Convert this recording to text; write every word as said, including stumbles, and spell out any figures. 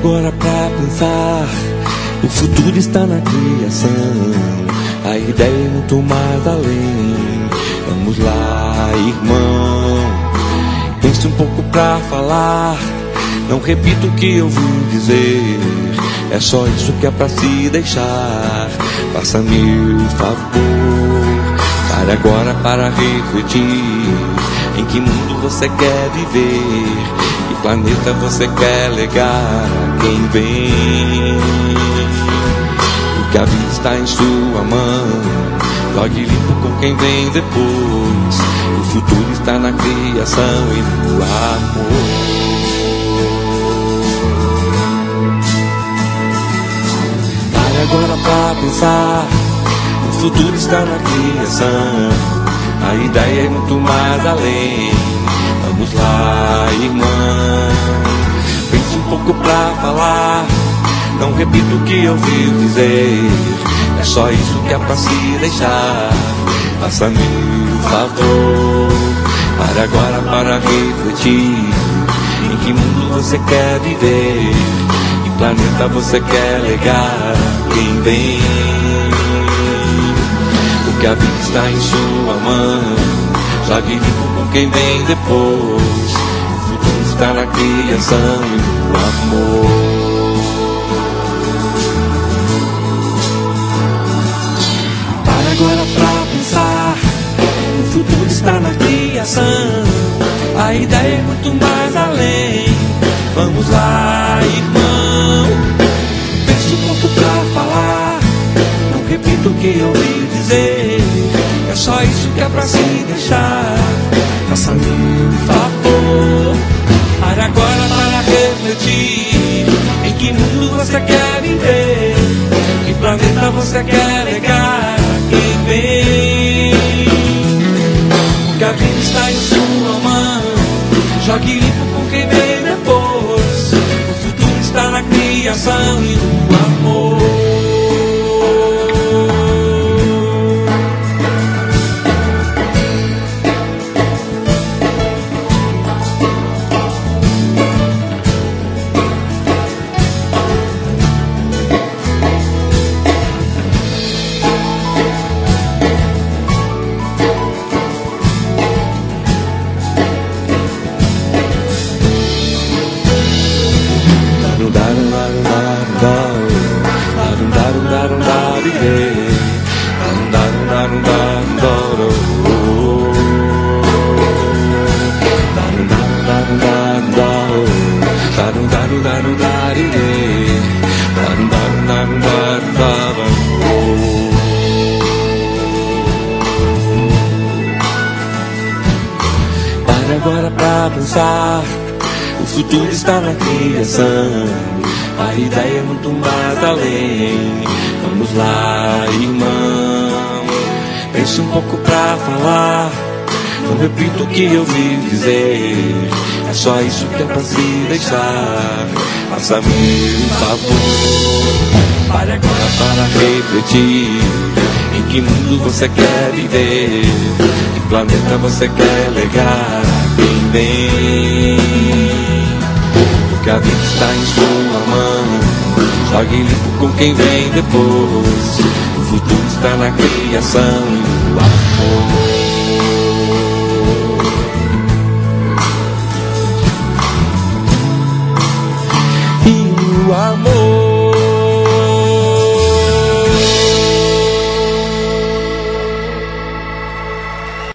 agora pra pensar, o futuro está na criação. A ideia é muito mais além. Vamos lá, irmão, pense um pouco pra falar. Não repito o que eu vim dizer, é só isso que é pra se deixar. Faça-me o favor, pare agora para refletir. Em que mundo você quer viver? Que planeta você quer legar a quem vem? Porque a vida está em sua mão, jogue limpo com quem vem depois. O futuro está na criação e no amor. Pare agora pra pensar, o futuro está na criação. A ideia é muito mais além. Vamos lá, irmã, pense um pouco pra falar. Não repito o que eu vi dizer, é só isso que é pra se deixar. Faça-me o favor, pare agora para refletir. Em que mundo você quer viver? Que planeta você quer legar? Quem vem? Porque a vida está em sua mão, jogue limpo com quem vem depois. O futuro está na criação e no amor. Para agora pra pensar, o futuro está na criação. A ideia é muito mais além. Vamos lá, irmão, pense um pouco pra falar. Não repito o que eu ouvi dizer, é só isso que é pra se deixar. Faça-me um favor, pare agora para refletir. Em que mundo você quer viver? Que planeta você quer legar a quem vem? Que a vida está em sua mão, jogue limpo com quem vem depois. O futuro está na criação e no amor. Para agora pra pensar, o futuro está na criação. A ideia é muito mais além. Vamos lá, irmão, pense um pouco pra falar. Não repito o que eu vi dizer, é só isso que é pra se deixar. Faça-me um favor, pare agora para refletir. Em que mundo você quer viver? Que planeta você quer legar a quem vem? Porque a vida está em sua mão, jogue limpo com quem vem depois. O futuro está na criação e no amor.